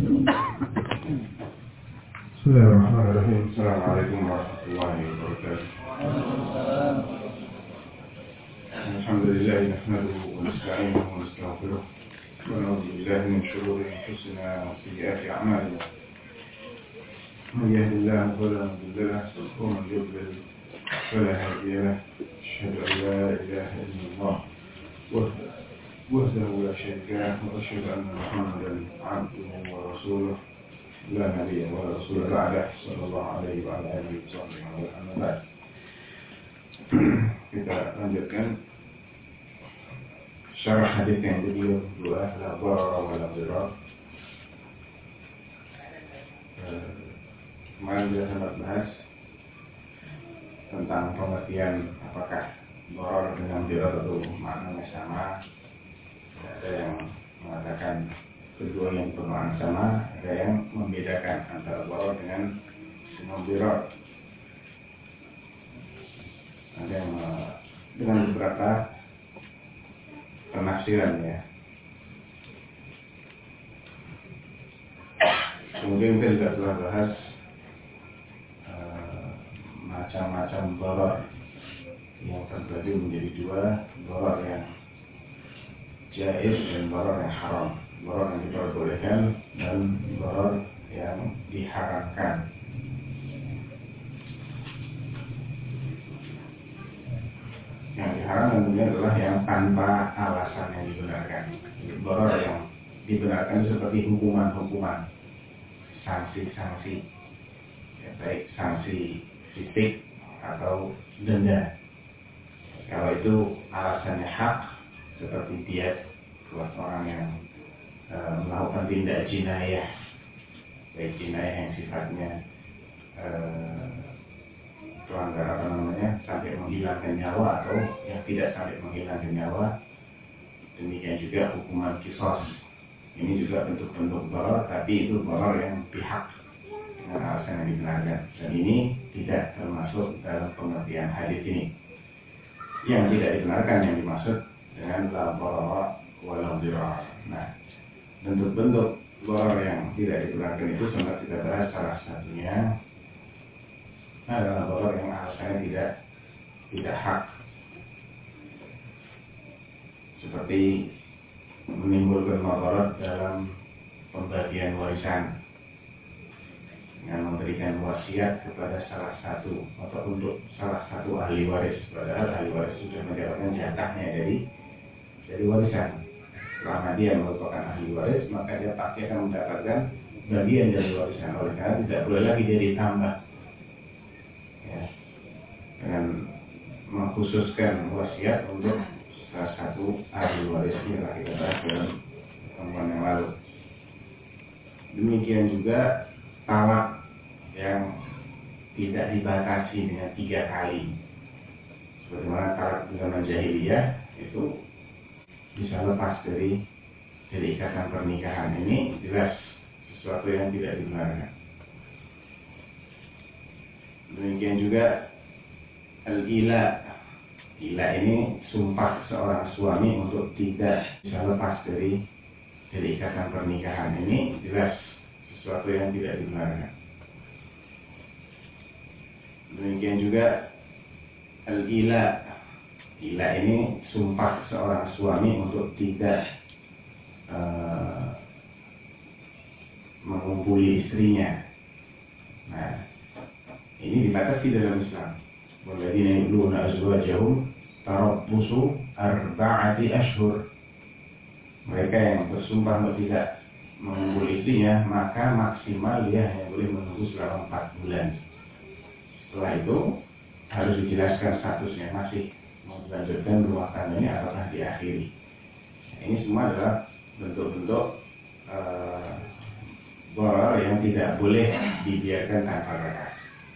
Bismillahirrahmanirrahim. Assalamualaikum warahmatullahi wabarakatuh. Alhamdulillah nahmaduhu wa nasta'inuhu wa nastaghfiruh wa na'udzu billahi min shururi anfusina wa sayyiati a'malina. Man yahdihillahu fala mudilla lahu wa man yudlil fala hadiya lahu. Asyhadu an la ilaha illallah wahdahu la syarika lahu wa asyhadu anna Muhammadan 'abduhu wa rasuluh. La nabiyya wa rasul ba'da sallallahu alaihi wa alihi wasallam. Kita lanjutkan syarah hadis yang kedua, la darara wa la dirar. Kemarin kita sempat bahas tentang pengertian apakah darar dengan dirar itu maknanya sama. Ada yang mengatakan kedua yang bermakna sama, ada yang membedakan antara darar dengan dirar. Ada yang dengan beberapa penafsiran ya. Kemudian kita juga telah bahas macam-macam darar yang terbagi menjadi dua, darar yang jaiz dan darar yang haram. Darar yang diperbolehkan dan darar yang diharamkan. Yang diharamkan tentunya adalah yang tanpa alasan yang dibenarkan. Darar yang dibenarkan seperti hukuman-hukuman, sanksi-sanksi, ya, baik sanksi fisik atau denda. Kalau itu alasannya hak, seperti diat buat orang yang melakukan tindak jinayah, baik jinayah yang sifatnya pelanggar sampai menghilangkan nyawa atau yang tidak sampai menghilangkan nyawa. Demikian juga hukuman qisas. Ini juga bentuk-bentuk darar, tapi itu darar yang pihak dengan alasan yang dibenarkan. Dan ini tidak termasuk dalam pengertian hadis ini. Yang tidak dibenarkan yang dimaksud dengan la darara wa la dirar. Nah, bentuk-bentuk darar yang tidak dibenarkan itu sempat kita bahas. Salah satunya adalah darar yang alasannya tidak hak, seperti menimbulkan madarat dalam pembagian warisan dengan memberikan wasiat kepada salah satu atau untuk salah satu ahli waris, padahal ahli waris sudah mendapatkan jatahnya dari warisan. Selama dia merupakan ahli waris, maka dia pasti akan mendapatkan bagian dari warisan. Oleh karena tidak boleh lagi dia ditambah ya, dengan mengkhususkan wasiat untuk salah satu ahli warisnya, lah kita bahas dalam pertemuan yang lalu. Demikian juga talak yang tidak dibatasi dengan 3 kali, sebagaimana talak di zaman jahiliyah itu bisa lepas dari ikatan pernikahan. Ini jelas sesuatu yang tidak dibenarkan. Demikian juga al-ila. Ila ini sumpah seorang suami untuk tidak bisa lepas dari ikatan pernikahan. Ini jelas sesuatu yang tidak dibenarkan. Demikian juga al-ila. Ila ini sumpah seorang suami untuk tidak mengumpuli istrinya. Nah, ini dibatasi dalam Islam. Walladzina yu'luna azwajahum tarabbusu 4 ashhur. Mereka yang bersumpah untuk tidak mengumpuli istrinya, maka maksimal dia hanya boleh menunggu selama 4 bulan. Setelah itu harus dijelaskan statusnya, masih mau dilanjutkan rumah tangganya ataukah diakhiri. Ini semua adalah bentuk-bentuk darar yang tidak boleh dibiarkan tanpa batas.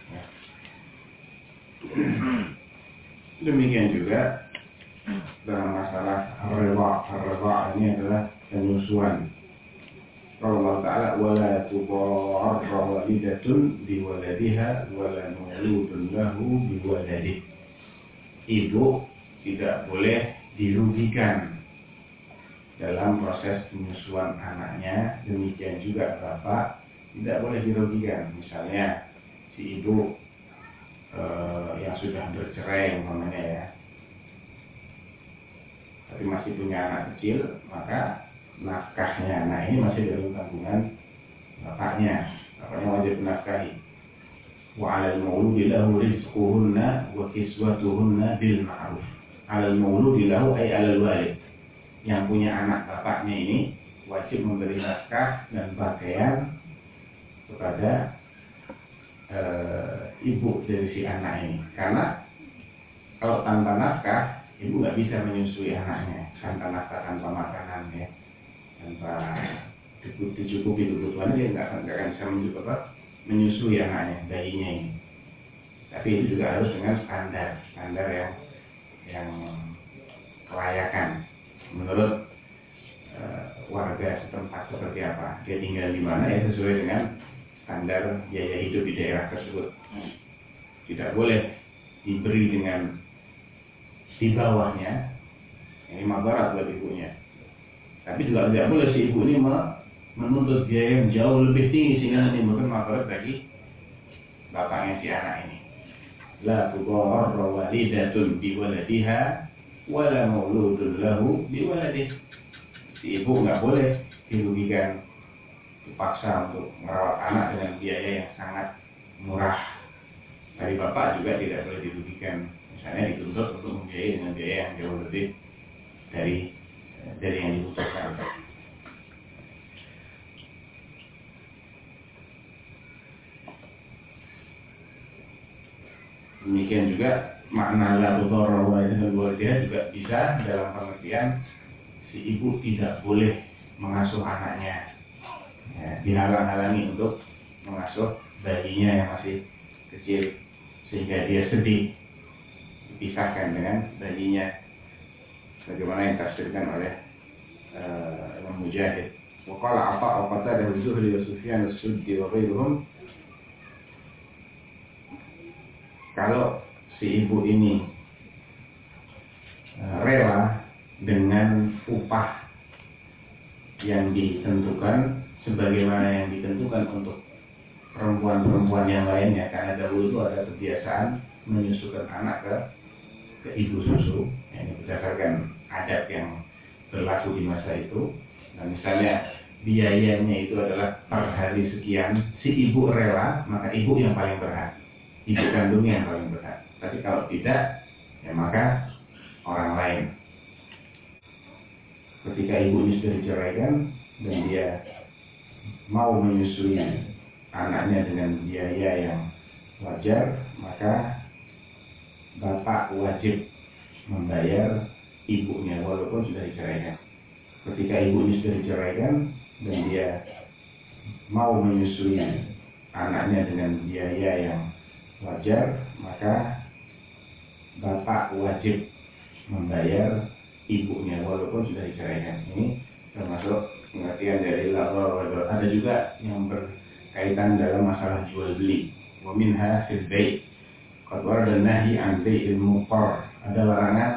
Demikian juga dalam masalah ar-ridha ini adalah penyusuan. Allah Ta'ala wala tudarra walidatun biwaladiha wala mauludun lahu biwaladihi. Ibu tidak boleh dirugikan dalam proses penyusuan anaknya. Demikian juga bapak tidak boleh dirugikan. Misalnya si ibu yang sudah bercerai umpamanya ya, tapi masih punya anak kecil, maka nafkahnya anak ini masih dalam tanggungan bapaknya. Bapaknya wajib menafkahi. Wa 'alal mauludi lahu rizquhunna wa kiswatuhunna bil ma'ruf. 'Alal mauludi lahu ay 'alal walid. Yang punya anak bapaknya ini wajib memberi nafkah dan pakaian kepada ibu dari si anak ini. Karena kalau tanpa nafkah, ibu nggak bisa menyusui anaknya. Tanpa nafkah, tanpa makanan ya, tanpa dicukupi kebutuhan, dia nggak akan bisa menyusui anaknya, bayinya ini. Tapi itu juga harus dengan standar yang kelayakan menurut warga setempat seperti apa, dia tinggal di mana ya, sesuai dengan standar biaya hidup di daerah tersebut. Tidak boleh diberi dengan di bawahnya, ini mabarat buat ibunya. Tapi juga tidak boleh si ibu ini menuntut biaya yang jauh lebih tinggi sehingga menimbulkan mabarat bagi bapaknya si anak ini. La tudarra walidatun biwaladiha wala mauludun lahu biwaladih. Si ibu nggak boleh dirugikan, dipaksa untuk merawat anak dengan biaya yang sangat murah. Dari bapak juga tidak boleh dirugikan, misalnya dituntut untuk membiayai dengan biaya yang jauh lebih dari yang dibutuhkan. Demikian juga makna la tudarra walidatun biwaladiha juga bisa dalam pengertian si ibu tidak boleh mengasuh anaknya, ya, dihalang-halangi untuk mengasuh bayinya yang masih kecil sehingga dia sedih dipisahkan dengan bayinya, bagaimana yang ditafsirkan oleh Imam Mujahid. Wa qala Atha' wa Qatadah wa Zuhri wa Sufyan as-Suddi wa ghairuhum, kalau si ibu ini rela dengan upah yang ditentukan sebagaimana yang ditentukan untuk perempuan-perempuan yang lainnya, karena dahulu itu ada kebiasaan menyusukan anak ke ibu susu, ini berdasarkan adat yang berlaku di masa itu. Nah, misalnya biayanya itu adalah per hari sekian, si ibu rela, maka ibu yang paling berhak, ibu kandungnya yang paling berhak. Tapi kalau tidak, ya maka orang lain. Ketika ibu ini sudah diceraikan dan dia mau menyusui anaknya dengan biaya yang wajar, maka bapak wajib membayar ibunya walaupun sudah diceraikan. Ketika ibu ini sudah diceraikan dan dia mau menyusui anaknya dengan biaya yang wajar, maka bapak wajib membayar ibunya walaupun sudah diceraikan. Ini termasuk pengertian dari lafaz. Ada juga yang berkaitan dalam masalah jual beli. Wa minha fil bai'. Qad warada nahi an bai'il muqtar. Ada larangan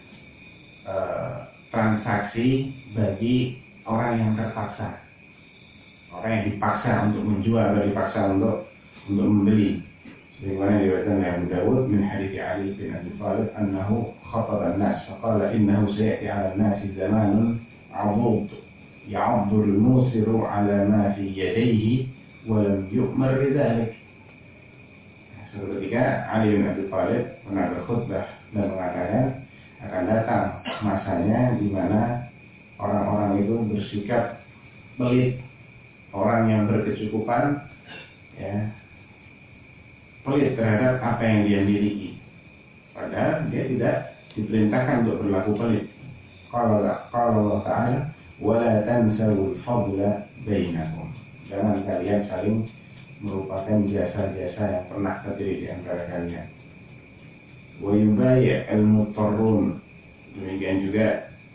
transaksi bagi orang yang terpaksa. Orang yang dipaksa untuk menjual atau dipaksa untuk membeli. Sebagaimana diriwayatkan oleh Abu Dawud min hadits Ali bin Abi Thalib annahu khataba an-nas faqala innahu sayati 'ala an-nas zamanun 'adud ya'uddu al-musiru 'ala ma fi yadayhi wa lam yu'mar bidzalik. Suatu ketika Ali bin Abi Thalib pernah berkhutbah dan mengatakan akan datang masanya di mana orang-orang itu bersikap pelit, orang yang berkecukupan ya pelit terhadap apa yang dia miliki, padahal dia tidak diperintahkan untuk berlaku pelit. Kalau Allah Ta'ala wala tansawul fadla bainakum, jangan kalian saling merupakan jasa-jasa yang pernah terjadi di antara kalian. Wa yubai' al-mutarrun, demikian juga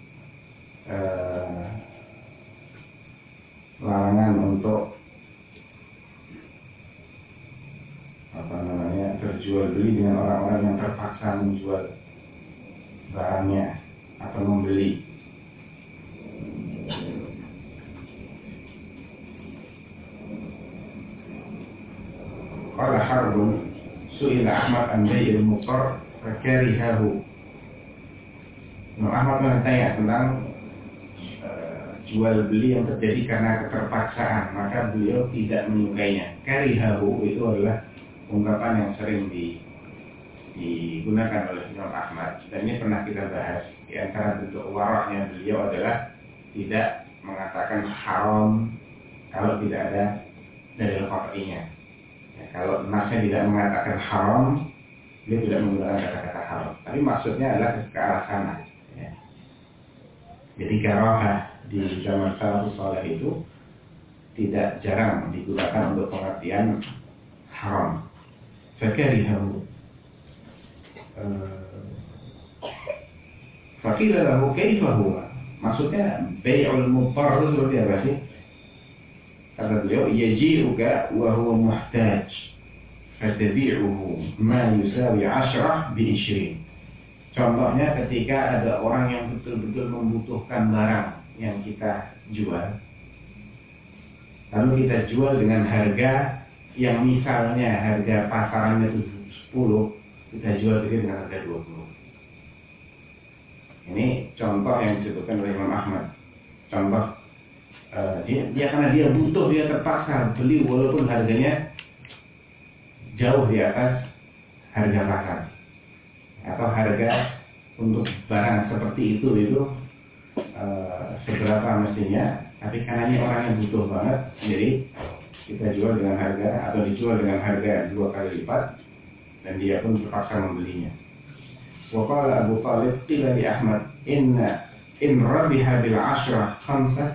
larangan untuk berjual beli dengan orang-orang yang terpaksa menjual barangnya atau membeli. Qala Harbun su'ila Ahmad an bai'il muqtar fakarihahu. Imam Ahmad bertanya tentang jual beli yang terjadi karena keterpaksaan, maka beliau tidak menyukainya. Karihahu itu adalah ungkapan yang sering digunakan oleh Imam Ahmad, dan ini pernah kita bahas. Di antara bentuk waraknya beliau adalah tidak mengatakan haram kalau tidak ada dalil qat'iynya. Ya, kalau nasnya tidak mengatakan haram, beliau tidak menggunakan kata-kata haram, tapi maksudnya adalah ke arah sana. Ya. Jadi karahah di zaman salafus saleh itu tidak jarang digunakan untuk pengertian haram. Fakarihahu. Faqila lahu kaifa huwa? Maksudnya bai'ul mudtar itu seperti apa sih? Kata beliau, yaji'uka wa huwa muhtaj fatabi'uhu ma yusawi 10 bi 20. Contohnya ketika ada orang yang betul-betul membutuhkan barang yang kita jual, lalu kita jual dengan harga yang misalnya harga pasarannya itu 10, kita jual dengan harga 20. Ini contoh yang disebutkan oleh Imam Ahmad. Contoh dia karena dia butuh, dia terpaksa beli walaupun harganya jauh di atas harga pasar, atau harga untuk barang seperti itu seberapa mestinya, tapi karena ini orang yang butuh banget, jadi kita jual dengan harga atau dijual dengan harga 2 kali lipat, dan dia pun terpaksa membelinya. Waqala Abu Talib qila li Ahmad in rabiha bil 10 khamsah.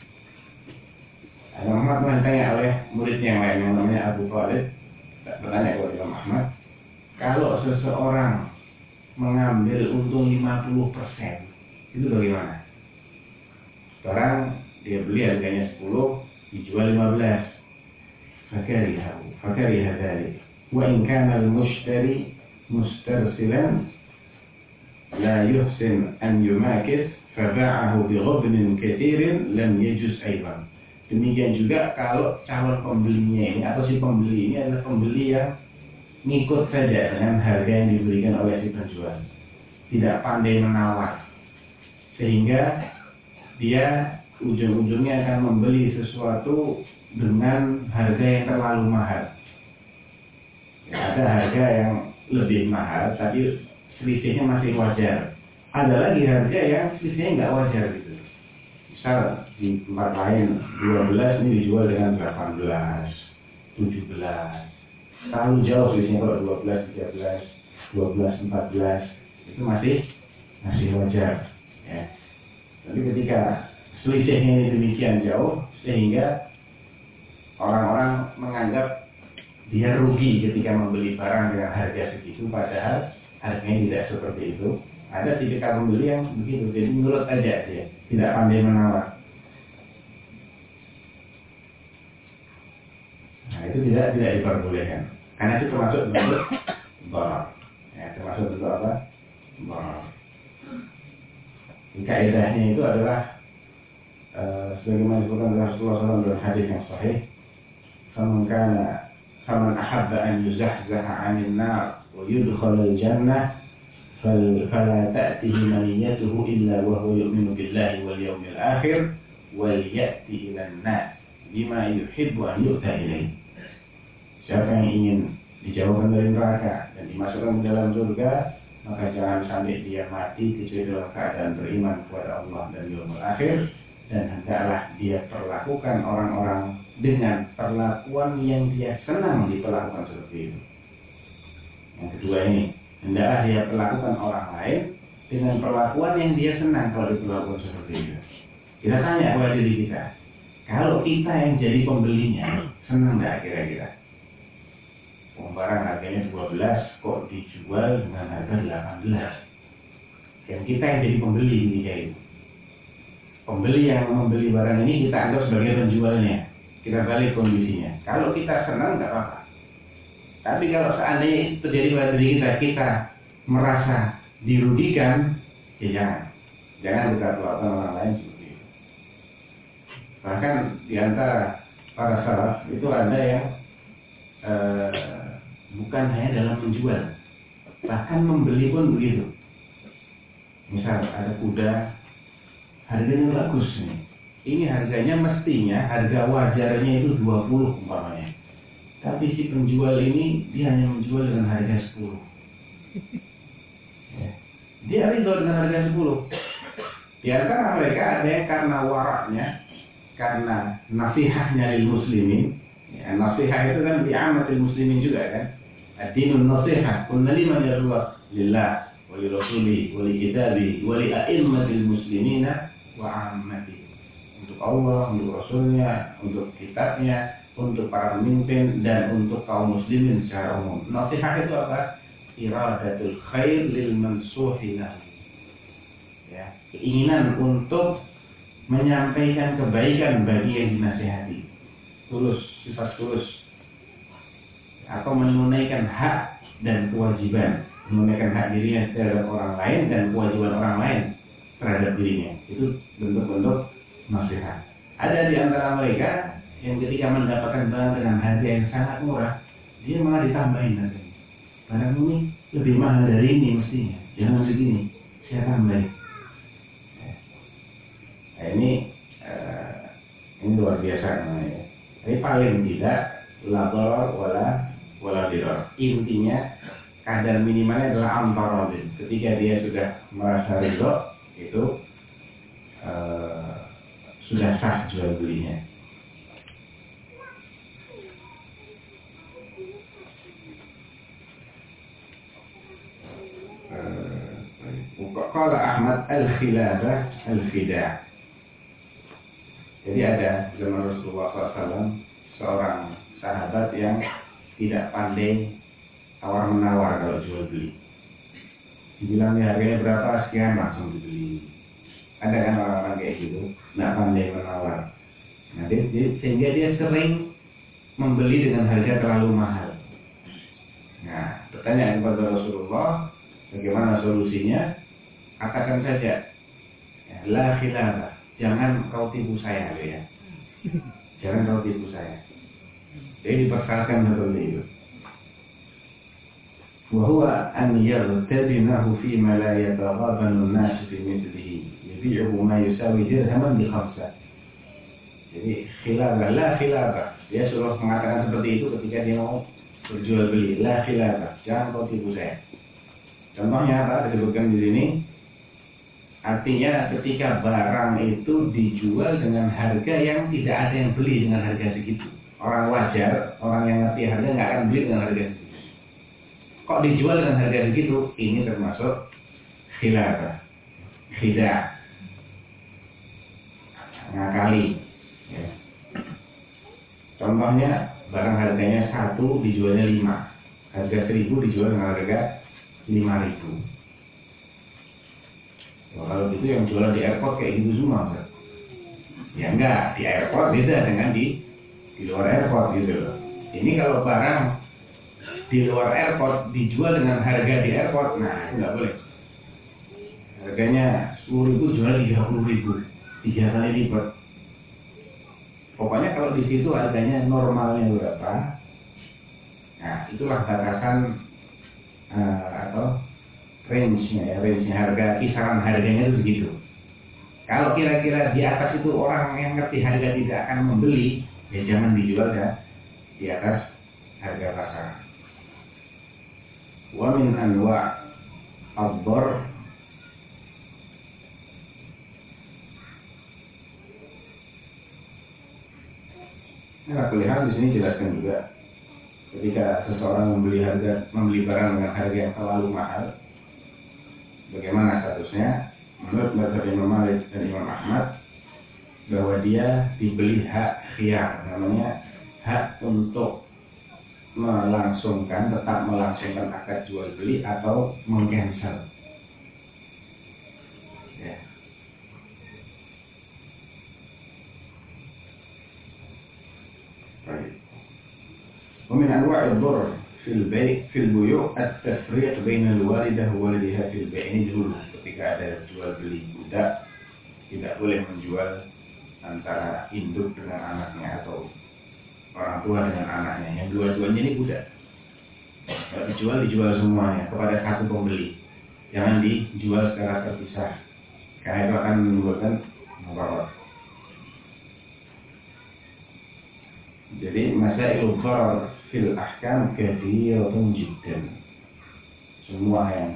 Ahmad bertanya oleh muridnya yang lain yang namanya Abu Talib, bertanya kepada Imam Ahmad, kalau seseorang mengambil untung 50%, itu bagaimana? Sekarang dia beli harganya 10, dijual 15. Fakariha dzalik. Wa in kana al-mushtari mustarsilan la yuhsin an yumakis faba'ahu bi ghadnin katsirin lam yajuz aidan. Demikian juga kalau calon pembelinya ini atau si pembeli ini adalah pembeli yang ngikut saja dengan harga yang diberikan oleh si penjual, tidak pandai menawar, sehingga dia ujung-ujungnya akan membeli sesuatu dengan harga yang terlalu mahal. Ya, ada harga yang lebih mahal tapi selisihnya masih wajar. Ada lagi harga yang selisihnya nggak wajar gitu. Misal di tempat lain 12 ini dijual dengan 18, 17. Terlalu jauh selisihnya. Kalau 12, 13, 12, 14 itu masih wajar. Ya. Tapi ketika selisihnya ini demikian jauh sehingga orang-orang menganggap dia rugi ketika membeli barang dengan harga segitu, padahal harganya tidak seperti itu. Ada tipikal pembeli yang begitu, jadi nurut aja dia, tidak pandai menawar. Nah, itu tidak diperbolehkan, karena itu termasuk bentuk dharar. Ya, termasuk bentuk apa? Dharar. Kaidahnya itu adalah sebagaimana disebutkan oleh Rasulullah SAW dalam hadis yang sahih, faman ahabba an yuzahzaha 'anil nar wa yudkhala al-jannah fala ta'tihi maniyatuhu illa wa huwa yu'minu billahi wal yawmil akhir wal ya'ti ila an-nas bima yuhibbu an yu'ta ilayhi. Siapa yang ingin dijauhkan dari neraka dan dimasukkan ke dalam surga, maka jangan sampai dia mati kecuali dalam keadaan beriman kepada Allah dan yaumul akhir, dan hendaklah dia perlakukan orang-orang dengan perlakuan yang dia senang diperlakukan seperti itu. Yang kedua ini, hendaklah dia perlakukan orang lain dengan perlakuan yang dia senang kalau diperlakukan seperti itu. Kita tanya kepada diri kita, kalau kita yang jadi pembelinya, senang nggak kira-kira? Barang harganya 12 kok dijual dengan harga 18. Dan kita yang jadi pembeli ini kayak itu. Pembeli yang membeli barang ini kita anggap sebagai penjualnya. Kita balik kondisinya. Kalau kita senang nggak apa-apa. Tapi kalau seandainya terjadi pada diri kita merasa dirugikan, ya jangan kita perlakukan orang lain seperti itu. Bahkan di antara para salaf itu ada yang bukan hanya dalam menjual, bahkan membeli pun begitu. Misal ada kuda harganya bagus nih, ini harganya mestinya harga wajarnya itu 20 umpamanya, tapi si penjual ini dia hanya menjual dengan harga 10. Ya. Dia ridho dengan harga 10. Di antara mereka ada yang karena waraknya, karena nasihahnya lil muslimin. Ya, nasihah itu kan bi'amatil muslimin juga kan. Ad-dinun nasihah. Qulna liman ya Allah? Lillah, wa li rasuli, wa li kitabi, wa li a'immatil muslimina wa 'ammati. Untuk Allah, untuk Rasulnya, untuk kitabnya, untuk para pemimpin, dan untuk kaum muslimin secara umum. Nasihah itu apa? Iradatul khair lil mansuhi lahu. Ya, keinginan untuk menyampaikan kebaikan bagi yang dinasihati, tulus, sifat tulus, atau menunaikan hak dan kewajiban, menunaikan hak dirinya terhadap orang lain dan kewajiban orang lain terhadap dirinya. Itu bentuk-bentuk nasihat. Ada di antara mereka yang ketika mendapatkan barang dengan harga yang sangat murah, dia malah ditambahin harganya. Barang ini lebih mahal dari ini mestinya, jangan segini, saya tambahin. Nah, ini luar biasa namanya. Tapi paling tidak la darar wala dirar. Intinya kadar minimalnya adalah antaradin. Ketika dia sudah merasa ridho, itu sudah sah jual belinya. Qala Ahmad al-khilafah al-khida'. Jadi ada zaman Rasulullah SAW seorang sahabat yang tidak pandai tawar menawar kalau jual beli. Dibilang harganya berapa, sekian, langsung dibeli. Ada kan orang-orang kayak gitu, nggak pandai menawar. Nah, sehingga dia sering membeli dengan harga terlalu mahal. Nah, pertanyaan kepada Rasulullah, bagaimana solusinya? Katakan saja, la khilafah. Jangan kau tipu saya, ya. Jangan kau tipu saya. Jadi dipersyaratkan seperti itu. Wahwa an yartabimahu fi ma la yataghabanu an-nas fi mithlihi, yabi'uhu ma yusawi dirhaman bi khamsah. Jadi khilafah, la khilafah. Dia suruh mengatakan seperti itu ketika dia mau berjual beli. La khilafah. Jangan kau tipu saya. Contohnya apa? Disebutkan di sini. Artinya ketika barang itu dijual dengan harga yang tidak ada yang beli dengan harga segitu. Orang wajar, orang yang ngerti harga nggak akan beli dengan harga segitu. Kok dijual dengan harga segitu? Ini termasuk khilafah, khida', ngakali. Ya. Contohnya barang harganya 1 dijualnya 5, harga 1000 dijual dengan harga 5000. Nah, kalau gitu yang jualan di airport kayak gitu semua, kan? Ya enggak, di airport beda dengan di luar airport gitu loh. Ini kalau barang di luar airport dijual dengan harga di airport, nah itu nggak boleh. Harganya 10.000 jual 30.000, 3 kali lipat. Pokoknya kalau di situ harganya normalnya berapa, nah itulah batasan atau range-nya harga, kisaran harganya itu begitu. Kalau kira-kira di atas itu orang yang ngerti harga tidak akan membeli, ya jangan dijual ya di atas harga pasar. Wa min anwa' ad-dar Nah, kulihat di sini jelaskan juga ketika seseorang membeli barang dengan harga yang terlalu mahal, bagaimana statusnya? Menurut mazhab Imam Malik dan Imam Ahmad, bahwa dia dibeli hak khiyar, namanya hak untuk tetap melangsungkan akad jual beli atau mengcancel. Ya. Baik. ومن أنواع الضرر في البيع في البيوع التفريق بين الوالدة وولدها في البيع. Ini dulu ketika ada jual beli budak, tidak boleh menjual antara induk dengan anaknya atau orang tua dengan anaknya, yang dua-duanya ini budak. Kalau dijual semuanya kepada satu pembeli, jangan dijual secara terpisah, karena itu akan menimbulkan mudarat. Jadi masail dharar fil ahkam kathiratun jiddan. Semua yang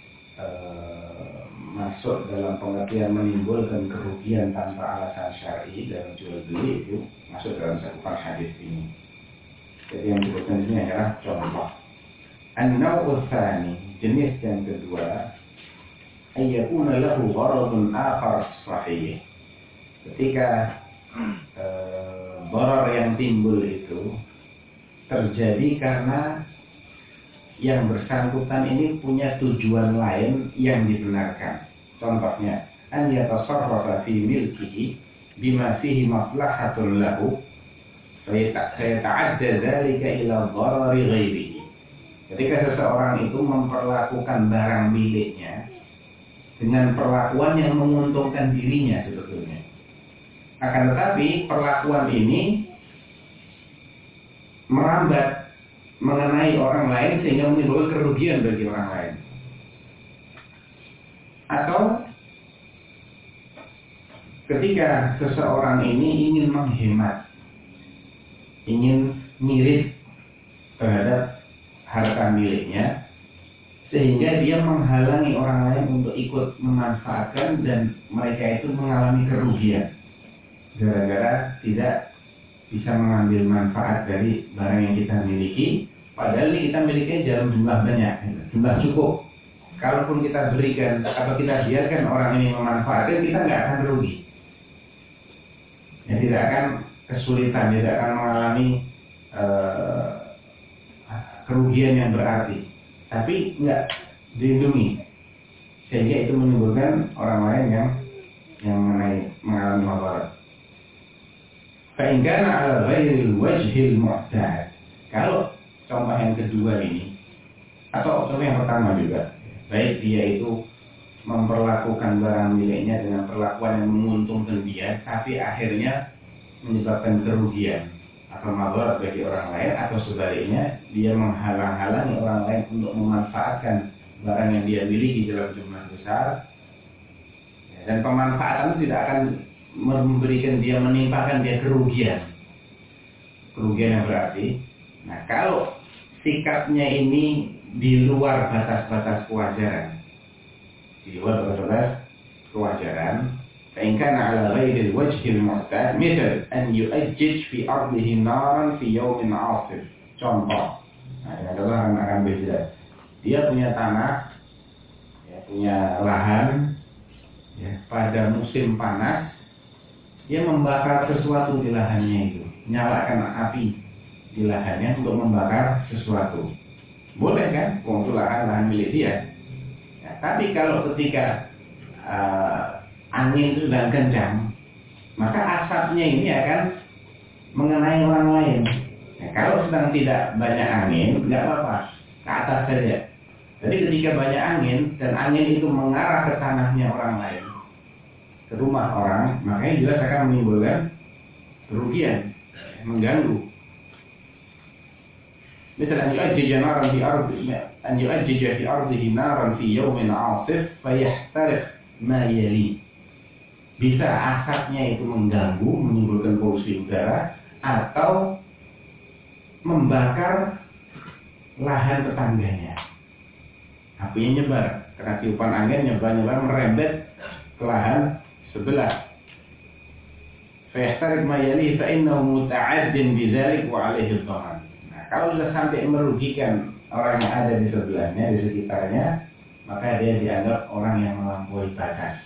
masuk dalam pengertian menimbulkan kerugian tanpa alasan syar'i dalam jual beli itu masuk dalam cakupan hadis ini. Jadi yang disebutkan ini adalah contoh. An-naw'u tsani, jenis yang kedua, ayyakuna lahu gharadun akhar sahih. Ketika dharar yang timbul itu terjadi karena yang bersangkutan ini punya tujuan lain yang dibenarkan. Contohnya, an yatasarrafa fi milkihi bima fihi maslahatun lahu fayata'adda dzalika ila dharari ghairihi. Ketika seseorang itu memperlakukan barang miliknya dengan perlakuan yang menguntungkan dirinya sebetulnya. Akan tetapi perlakuan ini merambat mengenai orang lain sehingga menimbulkan kerugian bagi orang lain. Atau ketika seseorang ini ingin menghemat, ingin mirip terhadap harta miliknya, sehingga dia menghalangi orang lain untuk ikut memanfaatkan dan mereka itu mengalami kerugian gara-gara tidak bisa mengambil manfaat dari barang yang kita miliki, padahal ini kita miliki dalam jumlah banyak, jumlah cukup. Kalaupun kita berikan atau kita biarkan orang ini memanfaatkan, kita nggak akan rugi. Ya, tidak akan kesulitan, tidak akan mengalami kerugian yang berarti. Tapi nggak dilindungi, sehingga itu menimbulkan orang lain yang mengalami mudarat. Fa in kana ala ghairil wajhil mu'tad. Kalau contoh yang kedua ini atau contoh yang pertama juga, baik dia itu memperlakukan barang miliknya dengan perlakuan yang menguntungkan dia, tapi akhirnya menyebabkan kerugian atau mudarat bagi orang lain, atau sebaliknya dia menghalang-halangi orang lain untuk memanfaatkan barang yang dia miliki dalam jumlah besar, dan pemanfaatan itu tidak akan memberikan dia, menimpakan dia kerugian yang berarti. Nah, kalau sikapnya ini di luar batas-batas kewajaran, fa in kana ala ghairi al-wajhi al-mu'tad, misal an yu'ajjij fi ardihi naran fi yawmin 'asif. Contoh, nah, akan beda. Dia punya tanah, ya, punya lahan, ya, pada musim panas dia membakar sesuatu di lahannya itu, nyalakan api di lahannya untuk membakar sesuatu. Boleh kan? Untuk lahan milik dia. Ya, tapi kalau ketika angin itu sedang kencang, maka asapnya ini akan mengenai orang lain. Nah, kalau sedang tidak banyak angin, nggak apa-apa, ke atas saja. Jadi ketika banyak angin dan angin itu mengarah ke tanahnya orang lain, ke rumah orang, makanya jelas akan menimbulkan kerugian, mengganggu. Misalnya an yu'ajjija fi ardihi naran fi yawmin 'asif fayahtariq ma yali. Bisa asapnya itu mengganggu, menimbulkan polusi udara, atau membakar lahan tetangganya. Apinya nyebar, karena tiupan angin nyebar merembet ke lahan sebelah. Fayahtariq ma yali fa innahu muta'addin bidzalik wa 'alaihi dhaman. Nah, kalau sudah sampai merugikan orang yang ada di sebelahnya, di sekitarnya, maka dia dianggap orang yang melampaui batas.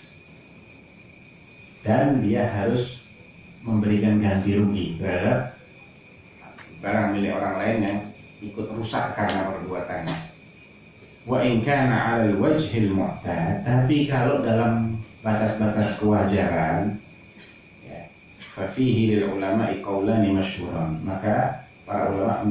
Dan dia harus memberikan ganti rugi terhadap barang milik orang lain yang ikut rusak karena perbuatannya. Wa in kana 'ala al-wajhil mu'tad, tapi kalau dalam batas-batas kewajaran, ya, fa fihi lil ulama'i qaulani masyhuran. Maka para ulama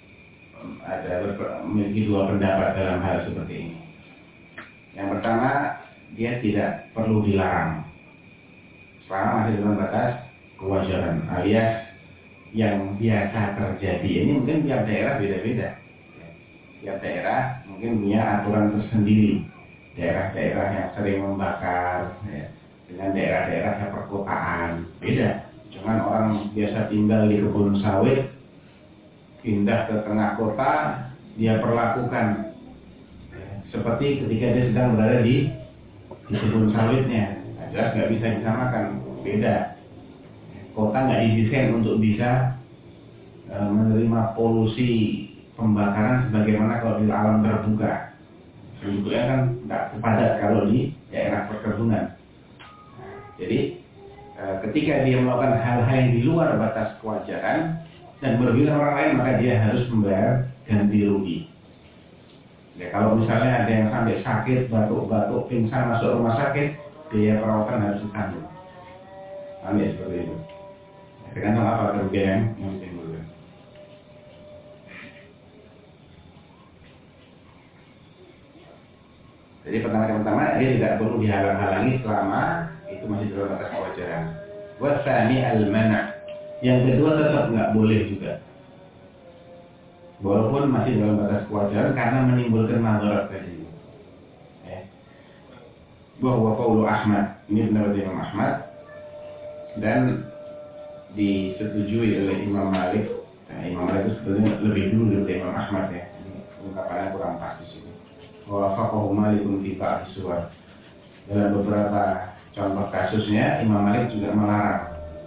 memiliki dua pendapat dalam hal seperti ini. Yang pertama, dia tidak perlu dilarang selama masih dalam batas kewajaran, alias yang biasa terjadi ini mungkin tiap daerah beda-beda. Tiap daerah mungkin punya aturan tersendiri. Daerah-daerah yang sering membakar ya, dengan daerah-daerah yang perkotaan beda. Cuman orang biasa tinggal di kebun sawit, pindah ke tengah kota, dia perlakukan ya, seperti ketika dia sedang berada di kebun sawitnya. Nah, jelas nggak bisa disamakan, beda. Kota nggak didesain untuk bisa menerima polusi pembakaran sebagaimana kalau di alam terbuka. Sebetulnya kan nggak sepadat kalau di daerah perkebunan. Nah, jadi ketika dia melakukan hal-hal yang di luar batas kewajaran dan merugikan orang lain, maka dia harus membayar ganti rugi. Ya, kalau misalnya ada yang sampai sakit, batuk-batuk, pingsan masuk rumah sakit, biaya perawatan harus ditanggung. Ambil seperti itu. Tergantung apa kerugian yang ditimbulkan. Jadi pertama dia tidak perlu dihalang-halangi selama itu masih dalam batas kewajaran. Wasani al-mana'. Yang kedua tetap nggak boleh juga. Walaupun masih dalam batas kewajaran karena menimbulkan madarat tadi. Bahwa qaulu Ahmad, ini pendapat Imam Ahmad dan disetujui oleh Imam Malik. Nah, Imam Malik itu sebetulnya lebih dulu dari Imam Ahmad ya. Ungkapannya kurang pas di sini. Wa faqahu Malikun fi ba'd suwar. Dalam beberapa contoh kasusnya Imam Malik juga melarang,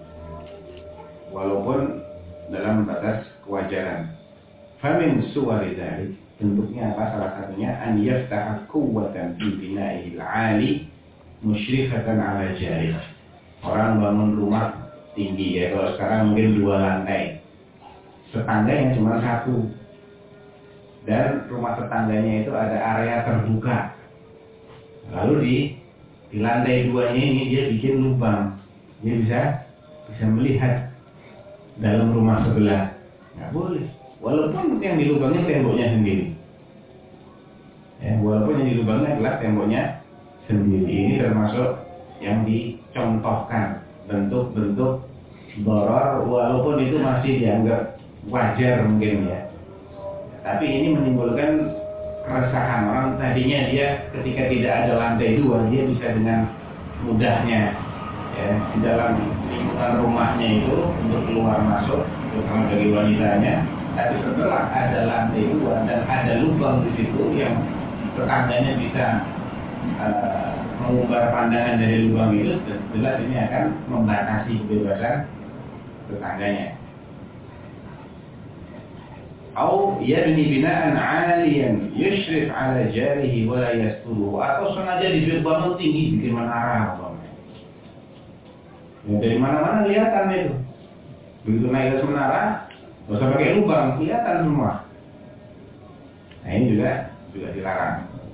walaupun dalam batas kewajaran. Famin suwari dzalik, bentuknya apa? Salah satunya an yaftaha quwwatan fi bina'ihi al-'ali musyrifatan 'ala jarih. Orang bangun rumah tinggi ya, kalau sekarang mungkin 2 lantai, tetangganya cuma 1, dan rumah tetangganya itu ada area terbuka. Lalu di lantai 2-nya ini dia bikin lubang, dia bisa melihat dalam rumah sebelah. Nggak boleh, walaupun yang di lubangnya temboknya sendiri. Ya, walaupun yang di lubangnya adalah temboknya sendiri. Ini termasuk yang dicontohkan bentuk-bentuk doror, walaupun itu masih dianggap wajar mungkin ya. Tapi ini menimbulkan keresahan orang. Tadinya dia ketika tidak ada lantai 2, dia bisa dengan mudahnya ya, di dalam lingkungan rumahnya itu untuk keluar masuk, terutama bagi wanitanya. Tapi setelah ada lantai 2 dan ada lubang di situ yang tetangganya bisa mengumbar pandangan dari lubang itu, jelas ini akan membatasi kebebasan tetangganya. Atau yabni bina'an 'aliyan yushrif 'ala jarihi wa la yasturuhu, atau sengaja dibangun tinggi bikin menara umpamanya. Ya, dari mana-mana kelihatan itu. Begitu naik ke menara, nggak usah pakai lubang, kelihatan semua. Nah, ini juga dilarang.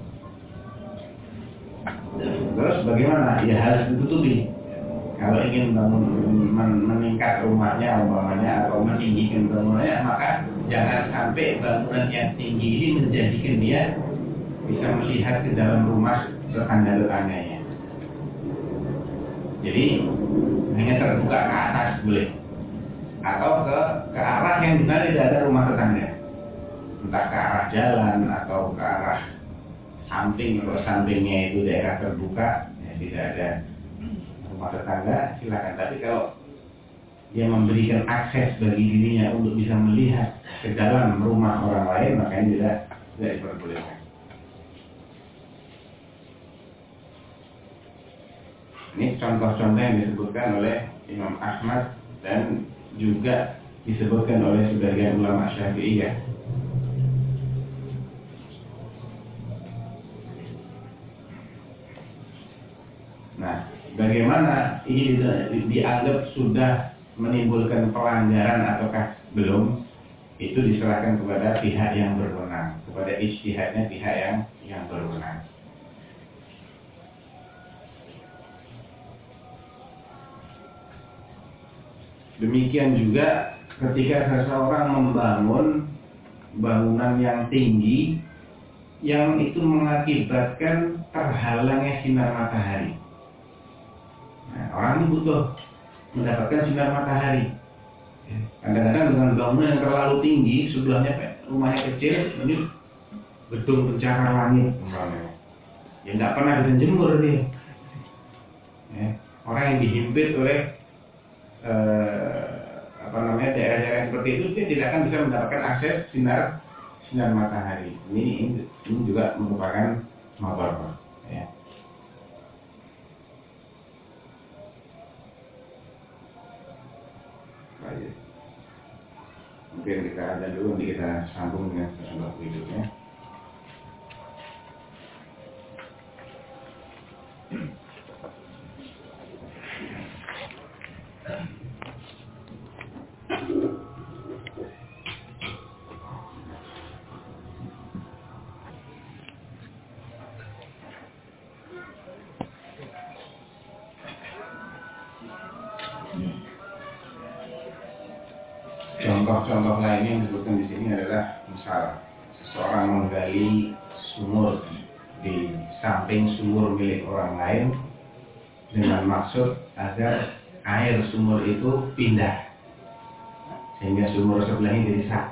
Terus bagaimana? Ya harus ditutupi. Kalau ingin meningkat rumahnya umpamanya atau meninggikan bangunannya, maka jangan sampai bangunan yang tinggi ini menjadikan dia bisa melihat ke dalam rumah tetangga-tetangganya. Jadi hanya terbuka ke atas boleh, atau ke arah yang benar tidak ada rumah tetangga, entah ke arah jalan atau ke arah samping. Kalau sampingnya itu daerah terbuka, ya tidak ada rumah tetangga, silakan. Tapi kalau dia memberikan akses bagi dirinya untuk bisa melihat ke dalam rumah orang lain, maka ini tidak diperbolehkan. Ini contoh-contoh yang disebutkan oleh Imam Ahmad dan juga disebutkan oleh sebagian ulama Syafi'iyah. Nah, bagaimana ini dianggap sudah menimbulkan pelanggaran ataukah belum? Itu diserahkan kepada pihak yang berwenang, kepada ijtihadnya pihak yang berwenang. Demikian juga ketika seseorang membangun bangunan yang tinggi yang itu mengakibatkan terhalangnya sinar matahari. Nah, orang ini butuh mendapatkan sinar matahari. Kadang-kadang dengan bangunan yang terlalu tinggi, sebelahnya rumahnya kecil, ini gedung pencakar langit umpamanya. Ya nggak pernah bisa jemur dia. Ya. Orang yang dihimpit oleh daerah-daerah seperti itu, dia tidak akan bisa mendapatkan akses sinar matahari. Ini juga merupakan mabar, ya. Baik. Mungkin kita ada dulu, nanti kita sambung dengan contoh berikutnya. Contoh-contoh lainnya yang disebutkan di sini adalah misal seseorang menggali sumur di samping sumur milik orang lain dengan maksud agar air sumur itu pindah sehingga sumur sebelahnya jadi sak.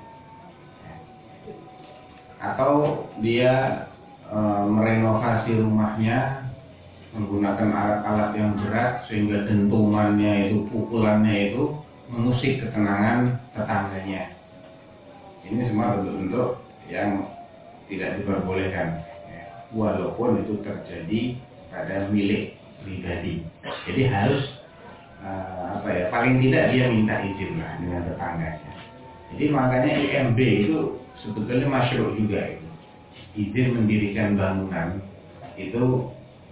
Atau dia merenovasi rumahnya menggunakan alat-alat yang berat sehingga dentumannya itu, pukulannya itu mengusik ketenangan tetangganya. Ini semua bentuk-bentuk yang tidak diperbolehkan, ya, walaupun itu terjadi pada milik pribadi. Jadi harus paling tidak dia minta izin lah dengan tetangganya. Jadi makanya IMB itu sebetulnya masyru' juga itu. Izin mendirikan bangunan itu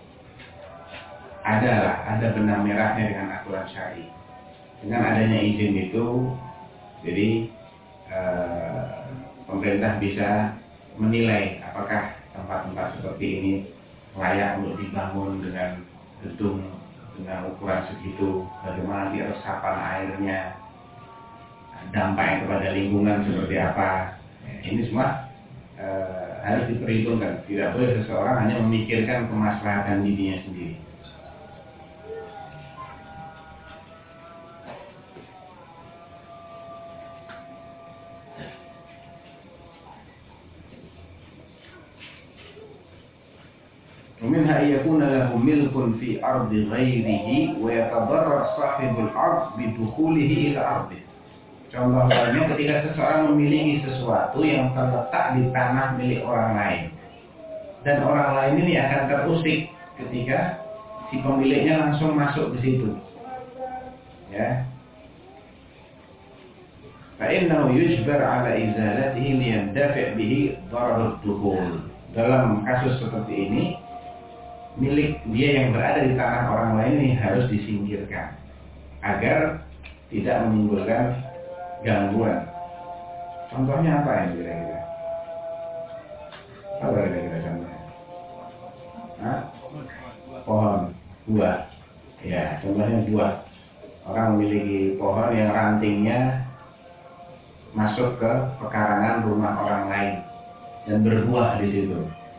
ada benang merahnya dengan aturan syar'i. Dengan adanya izin itu, jadi pemerintah bisa menilai apakah tempat-tempat seperti ini layak untuk dibangun dengan gedung dengan ukuran segitu, bagaimana nanti resapan airnya, dampaknya kepada lingkungan seperti apa. Ini semua harus diperhitungkan. Tidak boleh seseorang hanya memikirkan kemaslahatan dirinya sendiri. ومنها أن يكون له ملك في أرض غيره ويتضرر صاحب الأرض بدخوله إلى أرضه. Contoh lainnya ketika seseorang memiliki sesuatu yang terletak di tanah milik orang lain, dan orang lain ini akan terusik ketika si pemiliknya langsung masuk ke situ. Ya. فإنه يجبر على إزالته ليندفع به ضرر الدخول. Dalam kasus seperti ini, milik dia yang berada di tanah orang lain ini harus disingkirkan agar tidak menimbulkan gangguan. Contohnya apa yang kira-kira? Apa kira-kira contohnya? Pohon, buah. Ya, contohnya buah. Orang memiliki pohon yang rantingnya masuk ke pekarangan rumah orang lain dan berbuah di situ.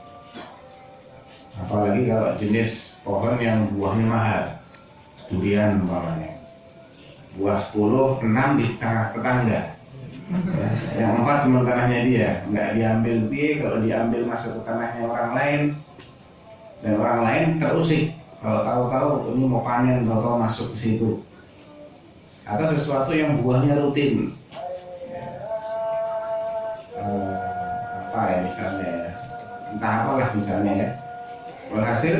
Apalagi kalau jenis pohon yang buahnya mahal, durian umpamanya. Buah 10, 6 di tengah tetangga. Ya, yang 4 cuma tanahnya dia, nggak diambil dia. Kalau diambil masuk ke tanahnya orang lain, dan orang lain terusik. Kalau tahu-tahu ini mau panen, tahu-tahu masuk ke situ. Atau sesuatu yang buahnya rutin. Misalnya, entah apalah misalnya ya. Walhasil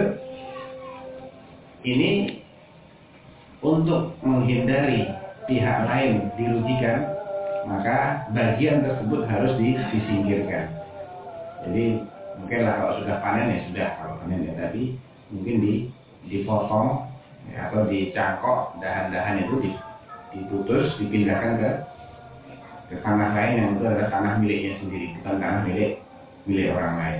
ini untuk menghindari pihak lain dirugikan, maka bagian tersebut harus disingkirkan. Jadi mungkinlah kalau sudah panen ya sudah, kalau panen ya tadi mungkin dipotong ya, atau dicangkok dahan-dahan itu diputus, dipindahkan ke tanah lain yang itu adalah tanah miliknya sendiri, bukan tanah milik orang lain.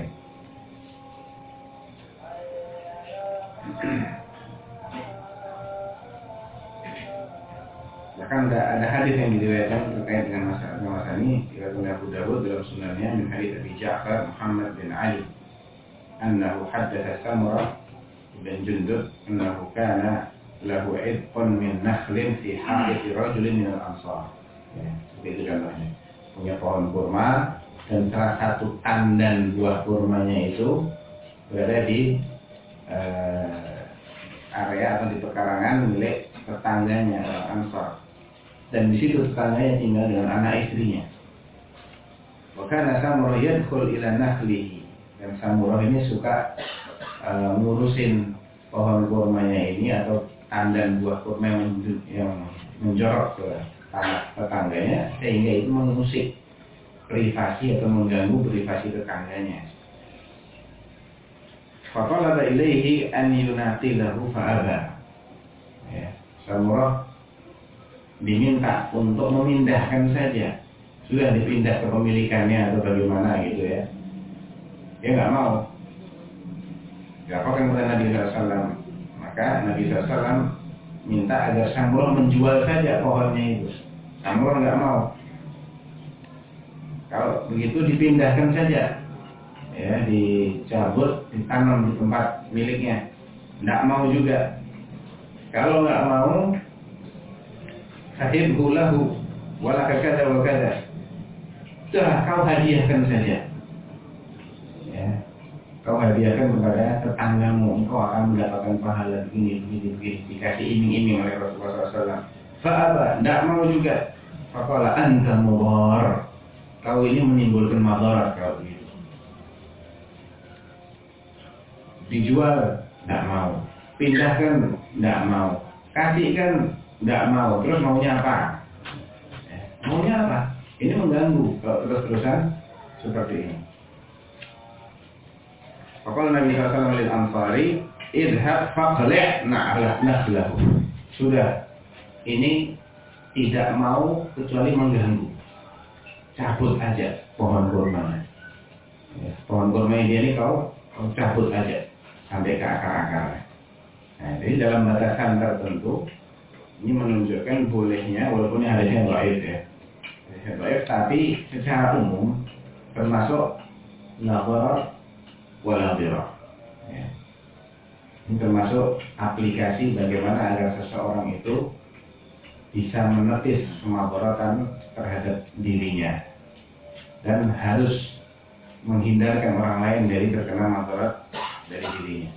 Bahkan ada hadis yang diriwayatkan terkait dengan masalah ini, diriwayatkan Abu Dawud dalam sunannya min hadits Abi Ja'far Muhammad bin Ali annahu haddatsa Samurah bin Jundub annahu kana lahu idqun min nakhlin fi ha'iti rajulin min al-ansar. Ya, seperti itu contohnya. Punya pohon kurma dan salah satu tandan buah kurmanya itu berada di area atau di pekarangan milik tetangganya orang Ansar. Dan di situ tetangganya tinggal dengan anak istrinya. Wakana Samurah yadkhul ila nakhlihi. Dan Samurah ini suka ngurusin pohon kurmanya ini atau tandan buah kurma yang menjorok ke tanah tetangganya, sehingga itu mengusik privasi atau mengganggu privasi tetangganya. Faqalaba ilaihi an yunatilahu fa'aba. Ya, Samurah diminta untuk memindahkan saja. Sudah dipindah ke pemilikannya atau bagaimana gitu ya. Dia nggak mau. Dilaporkan kepada Nabi SAW. Maka Nabi SAW minta agar Samurah menjual saja pohonnya itu. Samurah nggak mau. Kalau begitu dipindahkan saja, ya, dicabut, ditanam di tempat miliknya. Nggak mau juga. Kalau nggak mau, sahibhu lahu walaka kada wa kada. Sudah, kau hadiahkan saja. Ya, kau hadiahkan kepada tetanggamu, engkau akan mendapatkan pahala begini. Dikasih iming-iming oleh Rasulullah SAW. Fa'aba, tidak mau juga. Faqala anta mudhar. Kau ini menimbulkan madarat kau itu. Dijual, tidak mau. Pindahkan, tidak mau. Kasihkan, tidak mau. Terus maunya apa? Maunya apa? Ini mengganggu kalau terus-terusan seperti ini. Faqala Nabi sallallahu alaihi wasallam Ansari, idhab faqli' na'lahu. Sudah, ini tidak mau kecuali mengganggu. Cabut aja pohon kurma. Ya, pohon kurma ini kau cabut aja sampai ke akar-akarnya. Nah, jadi dalam batasan tertentu ini menunjukkan bolehnya, walaupun ini hadisnya dhaif ya. Baik, tapi secara umum termasuk nadharat wala dhirar. Ya. Ini termasuk aplikasi bagaimana agar seseorang itu bisa menepis kemadaratan terhadap dirinya dan harus menghindarkan orang lain dari terkena madarat dari dirinya.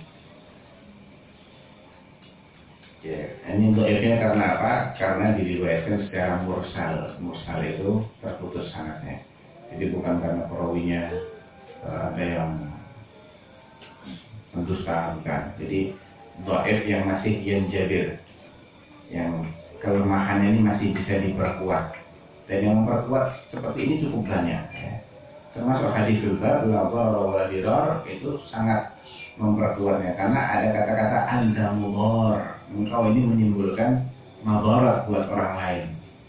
Ya, ini untuk dhaifnya karena apa? Karena diriwayatkan secara mursal. Mursal itu terputus sanadnya. Jadi bukan karena perawinya ada yang mendusta, bukan. Jadi dhaif yang masih yanjabir, yang kelemahannya ini masih bisa diperkuat. Dan yang memperkuat seperti ini cukup banyak. Ya. Termasuk hadisul bab la dharar wa la dirar itu sangat memperkuatnya karena ada kata-kata anta mudhar. Engkau ini menimbulkan madarat buat orang lain.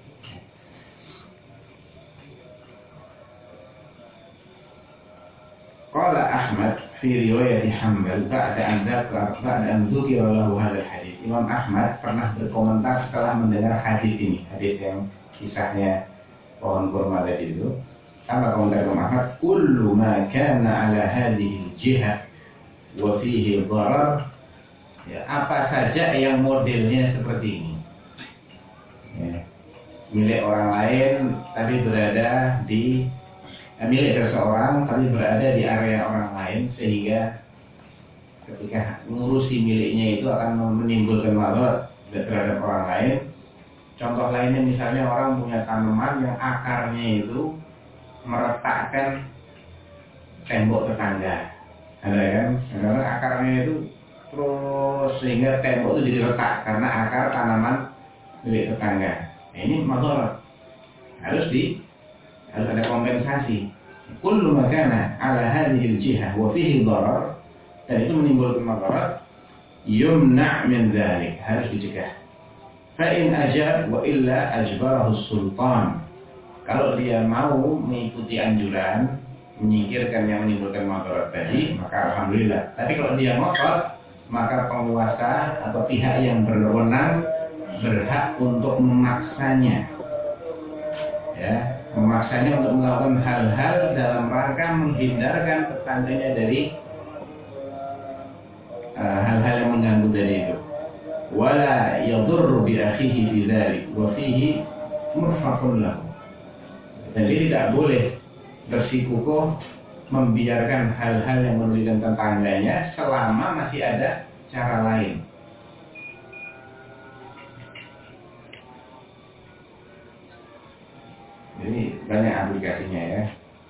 Qala Ahmad fi riwayat Hanbal ba'da an dzukira lahu hadzal hadits. Imam Ahmad pernah berkomentar setelah mendengar hadis ini, hadis yang kisahnya pohon kurma tadi itu. Apa komentar Imam Ahmad? Kullu ma kana ala hadhihi al-jihah wa fihi dharar. Ya, apa saja yang modelnya seperti ini, ya, milik orang lain tapi berada di milik seseorang tapi berada di area orang lain, sehingga ketika mengurusi miliknya itu akan menimbulkan madarat terhadap orang lain. Contoh lainnya misalnya orang punya tanaman yang akarnya itu meretakkan tembok tetangga, ada kan? Karena akarnya itu terus sehingga tembok itu jadi retak karena akar tanaman milik tetangga. Nah, ini madarat, harus ada kompensasi. Kullu ma kana ala hadhihi al-jihah wa fihi dharar, dan itu menimbulkan madarat, yumna' min dzalik, harus dicegah. Fa in ajab wa illa ajbarahu sultan. Kalau dia mau mengikuti anjuran menyingkirkan yang menimbulkan madarat tadi, maka alhamdulillah. Tapi kalau dia ngotot, maka penguasa atau pihak yang berwenang berhak untuk memaksanya, ya, memaksanya untuk melakukan hal-hal dalam rangka menghindarkan tetangganya dari hal-hal yang mengganggu dari itu. wala yadurru bi akhihi bidzalik wa fihi murfaqun lahu. Dan dia tidak boleh bersikukuh membiarkan hal-hal yang merugikan tetangganya selama masih ada cara lain. Jadi banyak aplikasinya ya.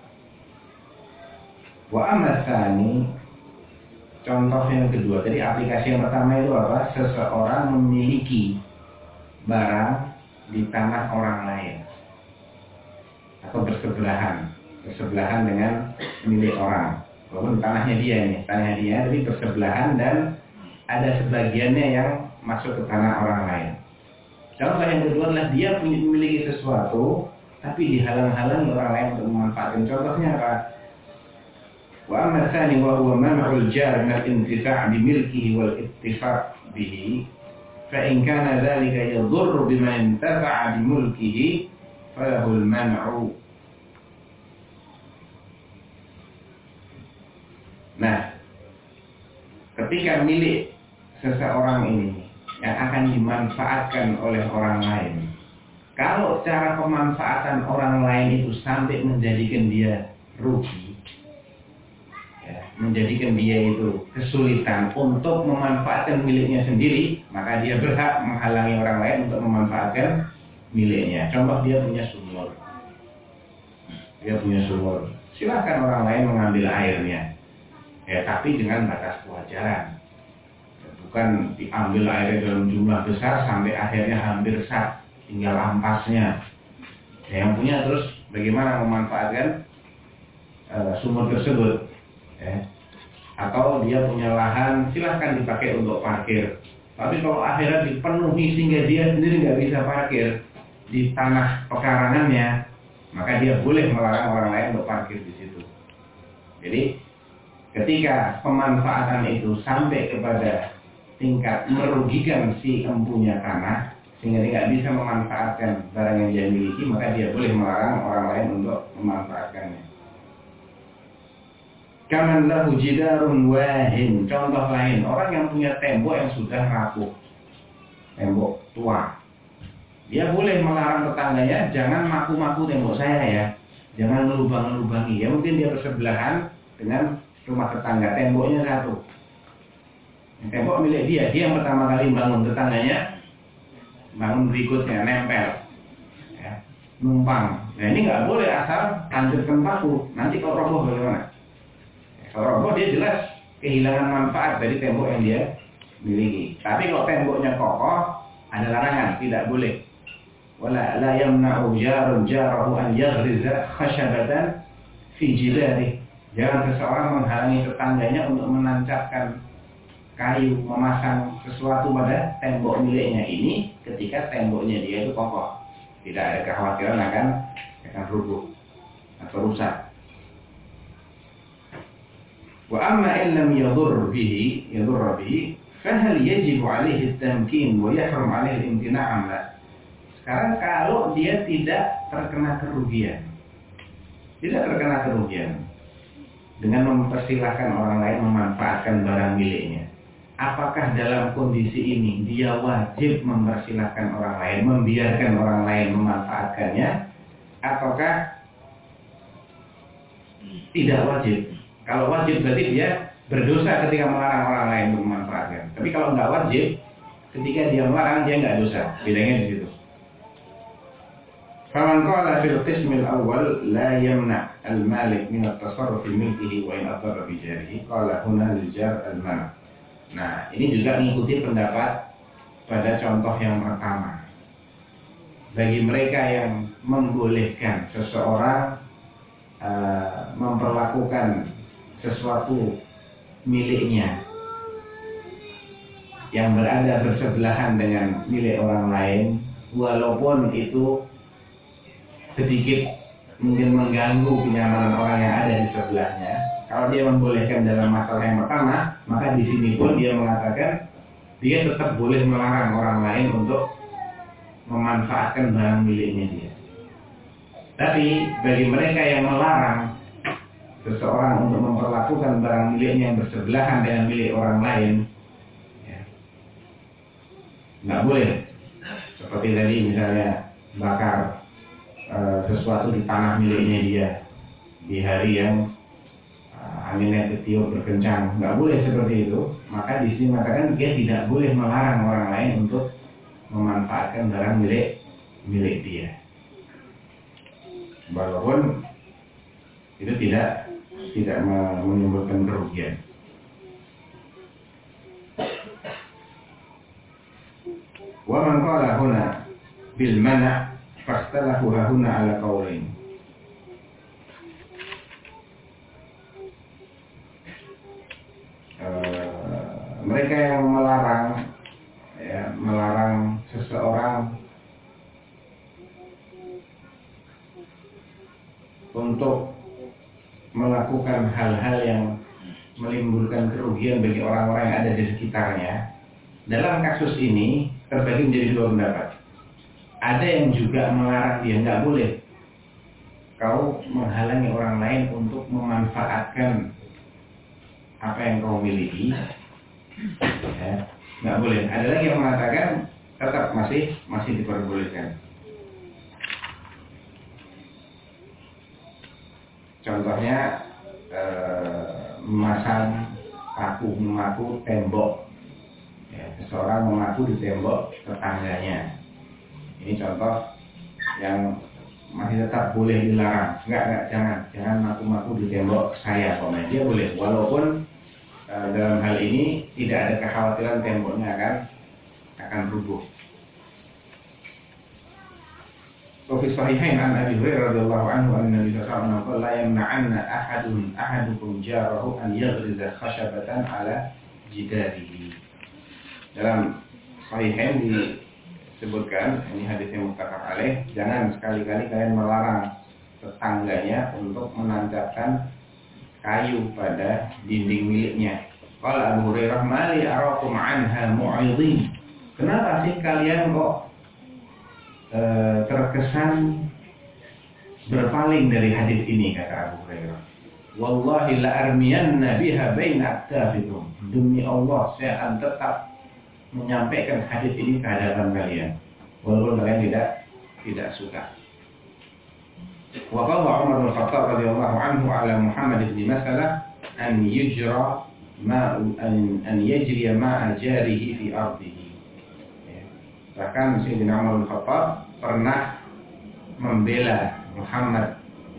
Wa amma tsani, contoh yang kedua. Jadi aplikasi yang pertama itu apa? Seseorang memiliki barang di tanah orang lain atau bersebelahan dengan milik orang. Walaupun tanahnya dia ini, tanahnya dia, tapi bersebelahan dan ada sebagiannya yang masuk ke tanah orang lain. Contoh yang kedua adalah dia memiliki sesuatu tapi dihalang-halangi orang lain untuk memanfaatkan. Contohnya apa? Wa amma tsani wa huwa man'ul jar min al-intifa' bi milkihi wal ittifaq bihi fa in kana dhalika yadhurru biman intafa'a bi mulkihi falahu al-man'u. Nah, ketika milik seseorang ini yang akan dimanfaatkan oleh orang lain, kalau cara pemanfaatan orang lain itu sampai menjadikan dia rugi, ya, menjadikan dia itu kesulitan untuk memanfaatkan miliknya sendiri, maka dia berhak menghalangi orang lain untuk memanfaatkan miliknya. Contoh, dia punya sumur, silakan orang lain mengambil airnya, ya, tapi dengan batas kewajaran. Bukan diambil airnya dalam jumlah besar sampai akhirnya hampir sak, tinggal ampasnya. Yang punya terus bagaimana memanfaatkan sumur tersebut, ya. Atau dia punya lahan, silahkan dipakai untuk parkir. Tapi kalau akhirnya dipenuhi sehingga dia sendiri nggak bisa parkir di tanah pekarangannya, maka dia boleh melarang orang lain untuk parkir di situ. Jadi ketika pemanfaatan itu sampai kepada tingkat merugikan si empunya tanah sehingga dia tidak bisa memanfaatkan barang yang dia miliki, maka dia boleh melarang orang lain untuk memanfaatkannya. Kaman lahu jidarun wahin, contoh lain, orang yang punya tembok yang sudah rapuh, tembok tua, dia boleh melarang tetangganya, jangan maku-maku tembok saya ya, jangan ngelubang-ngelubangi. Ya mungkin dia bersebelahan dengan rumah tetangga, temboknya satu, tembok milik dia yang pertama kali bangun, tetangganya bangun berikutnya, nempel, ya, numpang. Nah ini nggak boleh asal lanjutkan paku, nanti kalau roboh bagaimana? Ya, kalau roboh dia jelas kehilangan manfaat dari tembok yang dia miliki. Tapi kalau temboknya kokoh, ada larangan, tidak boleh. Wala la yamna'u jarun jarahu an yaghriza khashabatan fi jidarihi. Jangan seseorang menghalangi tetangganya untuk menancapkan kayu, memasang sesuatu pada tembok miliknya ini ketika temboknya dia itu kokoh. Tidak ada kekhawatiran akan rubuh atau rusak. Wa amma in lam yadur bihi fahal yajibu alaihi at-tamkin wa yahrum alaihi al-imtina' am la? Sekarang kalau dia tidak terkena kerugian dengan mempersilahkan orang lain memanfaatkan barang miliknya, apakah dalam kondisi ini dia wajib mempersilahkan orang lain, membiarkan orang lain memanfaatkannya, ataukah tidak wajib? Kalau wajib berarti dia berdosa ketika melarang orang lain untuk memanfaatkan. Tapi kalau nggak wajib, ketika dia melarang dia nggak dosa. Bedanya di situ. Faman qala fil qism al-awwal la yamna al-malik min at-tasarruf fi milkihi wa in adarra bi jarihi, qala huna lil-jar al-mana'. Nah, ini juga mengikuti pendapat pada contoh yang pertama. Bagi mereka yang membolehkan seseorang memperlakukan sesuatu miliknya yang berada bersebelahan dengan milik orang lain, walaupun itu sedikit mungkin mengganggu kenyamanan orang yang ada di sebelahnya. Kalau dia membolehkan dalam masalah yang pertama, maka di sini pun dia mengatakan dia tetap boleh melarang orang lain untuk memanfaatkan barang miliknya dia. Tapi bagi mereka yang melarang seseorang untuk memperlakukan barang miliknya yang bersebelahan dengan milik orang lain, ya, nggak boleh. Seperti tadi misalnya bakar sesuatu di tanah miliknya dia di hari yang anginnya ketiup berkencang, nggak boleh seperti itu. Maka di sini mengatakan dia tidak boleh melarang orang lain untuk memanfaatkan barang milik dia, walaupun itu tidak menimbulkan kerugian. Wa man qala huna bil mana' fastalahu huna ala qaulain. Mereka yang melarang seseorang untuk melakukan hal-hal yang menimbulkan kerugian bagi orang-orang yang ada di sekitarnya. Dalam kasus ini terbagi menjadi dua pendapat. Ada yang juga melarang dia, nggak boleh kau menghalangi orang lain untuk memanfaatkan apa yang kau miliki, ya, nggak boleh. Ada lagi yang mengatakan tetap masih diperbolehkan. Contohnya memasang memaku tembok, ya, seseorang memaku di tembok tetangganya. Ini contoh yang masih tetap boleh dilarang. Jangan maku-maku di tembok saya, komen. Dia boleh, walaupun dalam hal ini tidak ada kekhawatiran temboknya akan rubuh. Wa fi sahihain an Abi Hurairah radhiyallahu anhu anna Nabi sallallahu alaihi wasallam qala la yamna'anna ahadukum jarahu an yaghriza khashabatan ala jidarihi. Dalam sahihain disebutkan, ini hadis yang muttafaq alaih, jangan sekali-kali kalian melarang tetangganya untuk menancapkan kayu pada dinding miliknya. Qala Abu Hurairah, "Mali arakum anha mu'ridin." Kenapa sih kalian kok terkesan berpaling dari hadis ini, kata Abu Hurairah. "Wallahi la armiyanna biha baina aktafikum." Demi Allah, saya akan tetap menyampaikan hadis ini ke hadapan kalian, walaupun kalian tidak suka. Wa qala Umar bin Khattab radhiyallahu anhu ala Muhammad bin Mas'alah an yajri ma'a jarihi fi ardihi. Bahkan Sayyidina Umar bin Khattab pernah membela Muhammad,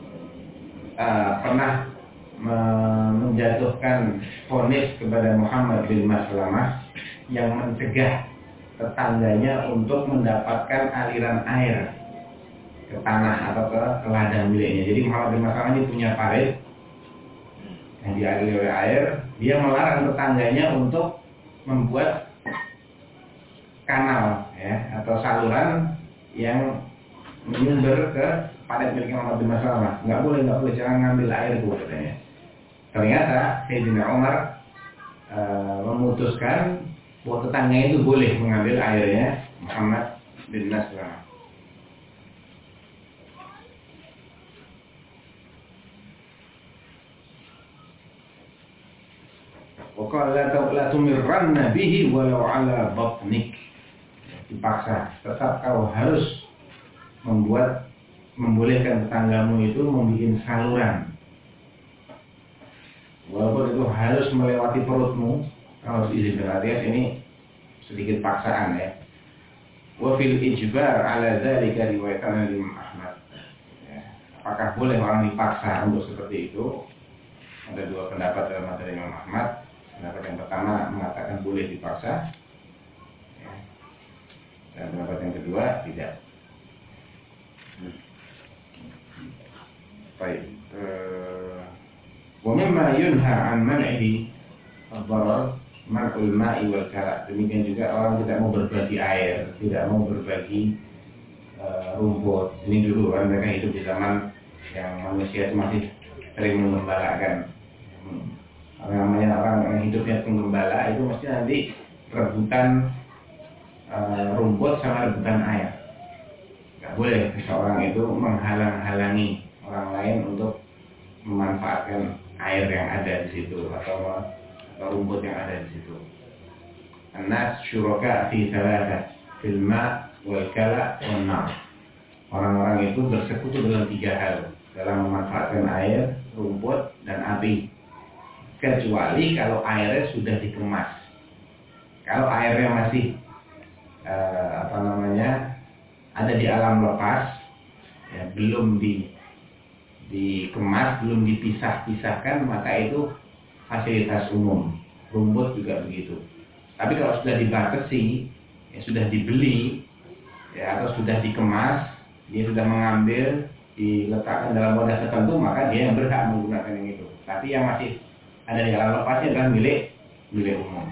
pernah menjatuhkan vonis kepada Muhammad bin Maslamah yang mencegah tetangganya untuk mendapatkan aliran air ke tanah atau ke ladang miliknya. Jadi Muhammad bin Maslamah ini punya parit yang dialiri oleh air. Dia melarang tetangganya untuk membuat kanal, ya, atau saluran yang menyumber ke parit milik Muhammad bin Maslamah. Nggak boleh, jangan ngambil air itu, katanya. Ternyata Sayyidina Umar memutuskan bahwa tetangganya itu boleh mengambil airnya Muhammad bin Maslamah. Waqala la tumirranna bihi walau ala batnik. Dipaksa, tetap kau harus membolehkan tetanggamu itu membuat saluran, walaupun itu harus melewati perutmu, kau harus izin. Berarti ini sedikit paksaan, ya. Wa fil ijbar ala dzalika riwayatan Imam Ahmad. Ya, apakah boleh orang dipaksa untuk seperti itu? Ada dua pendapat dalam materi Imam Ahmad. Pendapat yang pertama mengatakan boleh dipaksa, ya. Dan pendapat yang kedua tidak. Baik. Wa mimma yunha an man'ihi ad-darar mar'ul ma'i wal kara. Demikian juga orang tidak mau berbagi air, tidak mau berbagi rumput. Ini dulu kan mereka hidup di zaman yang manusia itu masih sering mengembalakan. Namanya orang yang hidupnya penggembala itu mesti nanti rebutan rumput sama rebutan air. Gak boleh seseorang itu menghalang-halangi orang lain untuk memanfaatkan air yang ada di situ atau rumput yang ada di situ. An-nas syuraka fi thalatha, fil ma' wal kala' wan nar. Orang-orang itu bersekutu dalam 3 hal dalam memanfaatkan air, rumput, dan api. Kecuali kalau airnya sudah dikemas. Kalau airnya masih ada di alam lepas, ya, belum dikemas, belum dipisah-pisahkan, maka itu fasilitas umum. Rumput juga begitu. Tapi kalau sudah dibatasi, ya, sudah dibeli, ya, atau sudah dikemas, dia sudah mengambil, diletakkan dalam wadah tertentu, maka dia yang berhak menggunakan yang itu. Tapi yang masih ada di alam lepasnya adalah milik umum.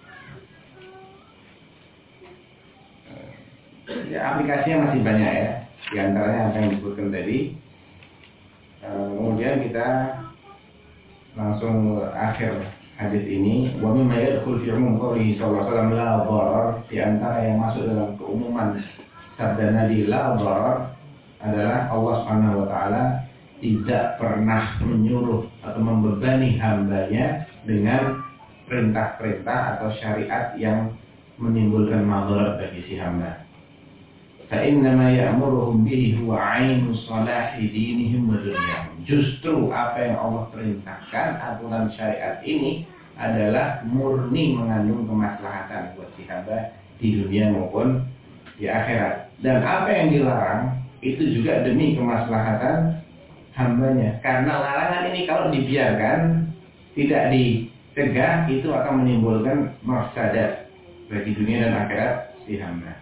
Ya, aplikasinya masih banyak ya. Di antaranya apa yang disebutkan tadi. Kemudian kita langsung akhir hadis ini. Wa mimma yadkhul fi umum qawlihi sallallahu alaihi wasallam la dharar, di antara yang masuk dalam keumuman sabda Nabi la dharar adalah Allah Subhanahu wa taala tidak pernah menyuruh atau membebani hambanya dengan perintah-perintah atau syariat yang menimbulkan madarat bagi si hamba. فَإِنَّمَا يَأْمُرُهُمْ بِهِ هُوَ عَيْنُ صَلَاحِ دِينِهِمْ وَدُنْيَاهُمْ. Justru apa yang Allah perintahkan, aturan syariat ini adalah murni mengandung kemaslahatan buat si hamba di dunia maupun di akhirat. Dan apa yang dilarang itu juga demi kemaslahatan hambanya. Karena larangan ini kalau dibiarkan, tidak dicegah, itu akan menimbulkan mafsadat bagi dunia dan akhirat si hamba.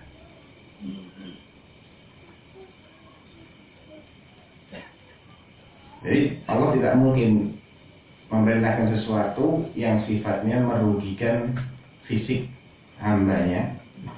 Jadi Allah tidak mungkin memerintahkan sesuatu yang sifatnya merugikan fisik hambanya.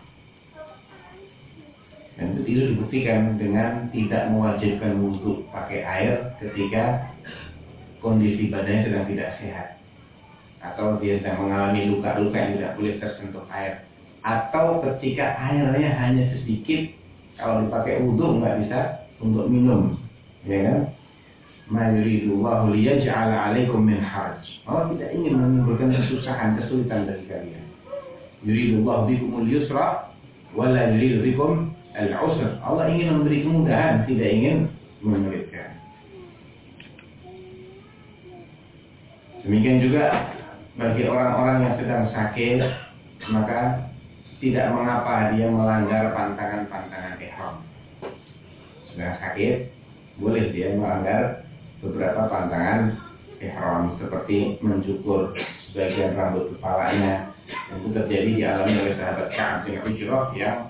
Dan itu dibuktikan dengan tidak mewajibkan wudhu pakai air ketika kondisi badannya sedang tidak sehat, atau dia sedang mengalami luka-luka yang tidak boleh tersentuh air, atau ketika airnya hanya sedikit, kalau dipakai wudhu nggak bisa untuk minum, ya kan? Ma yuridullahu liyaj'ala 'alaikum min haraj. Allah tidak ingin menimbulkan kesusahan, kesulitan bagi kalian. Yuridullahu bikumul yusra wa la yuridu bikum al-'usra. Allah ingin memberi kemudahan, tidak ingin menyulitkan. Demikian juga bagi orang-orang yang sedang sakit, maka tidak mengapa dia melanggar pantangan-pantangan ihram. Sedang sakit, boleh dia melanggar beberapa pantangan ihram, seperti mencukur sebagian rambut kepalanya. Itu terjadi dialami oleh sahabat Ka'ab bin Ujrah yang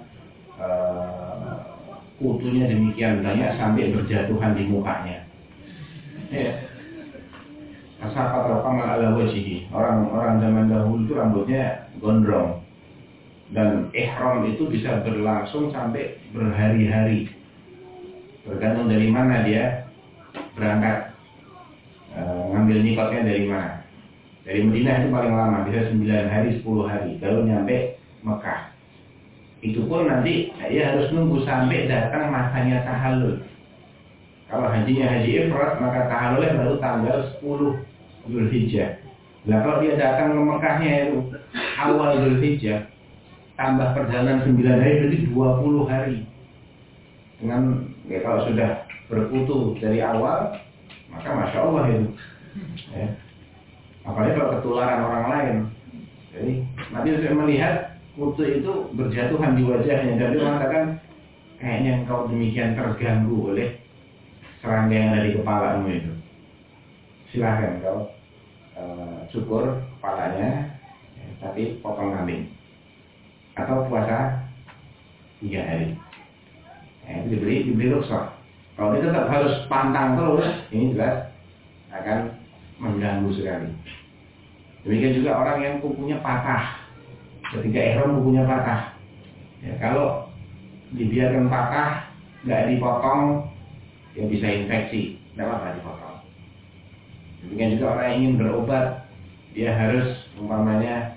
kutunya demikian banyak sampai berjatuhan di mukanya. Ya. Asafat raqamal ala wajhihi. Orang-orang zaman dahulu itu rambutnya gondrong. Dan ihram itu bisa berlangsung sampai berhari-hari. Tergantung dari mana dia berangkat, ngambil nikotnya dari mana. Dari Madinah itu paling lama, bisa 9 hari, 10 hari, baru nyampe Mekah. Itu pun nanti ia harus nunggu sampai datang masanya tahallul. Kalau hajinya haji ifrat, maka tahallulnya baru tanggal 10 Zulhijjah. Nah, kalau dia datang ke Mekahnya itu awal Zulhijjah, tambah perjalanan 9 hari, berarti 20 hari. Dengan ya, kalau sudah berkutu dari awal, maka Masya Allah itu ya. Apalagi kalau ketularan orang lain. Jadi Nabi sudah melihat kutu itu berjatuhan di wajahnya, dan dia mengatakan, kayaknya engkau demikian terganggu oleh serangga yang ada di kepalamu itu. Silahkan kau cukur kepalanya, ya, tapi potong kambing atau puasa 3 hari. Ya, itu diberi rukhsah. Kalau dia tetap harus pantang terus, ini jelas akan mengganggu sekali. Demikian juga orang yang kukunya patah, ketika ihram kukunya patah. Ya, kalau dibiarkan patah, nggak dipotong, ya bisa infeksi, nggak apa-apa dipotong. Demikian juga orang yang ingin berobat, dia harus umpamanya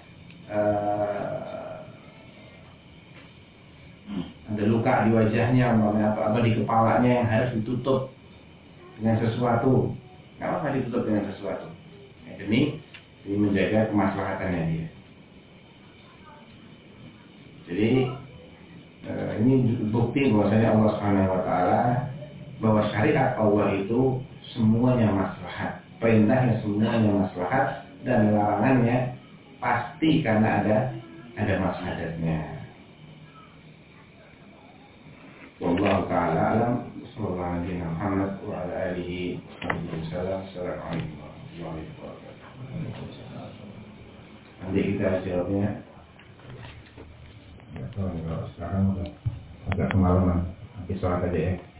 ada luka di wajahnya, atau di kepalanya yang harus ditutup dengan sesuatu, nggak apa-apa ditutup dengan sesuatu. Ya, demi menjaga kemaslahatannya dia. Jadi ini bukti bahwasanya Allah Subhanahu wa taala, bahwa syariat Allah itu semuanya maslahat, perintahnya semuanya maslahat, dan larangannya pasti karena ada maslahatnya. Wallahu taala alam. Sallallahu alaihi Muhammad wa ala alihi wasallam. Assalamualaikum warahmatullahi wabarakatuh. Nanti kita jawabnya. Ya, kalau sekarang udah agak kemalaman. Nanti sholat aja ya.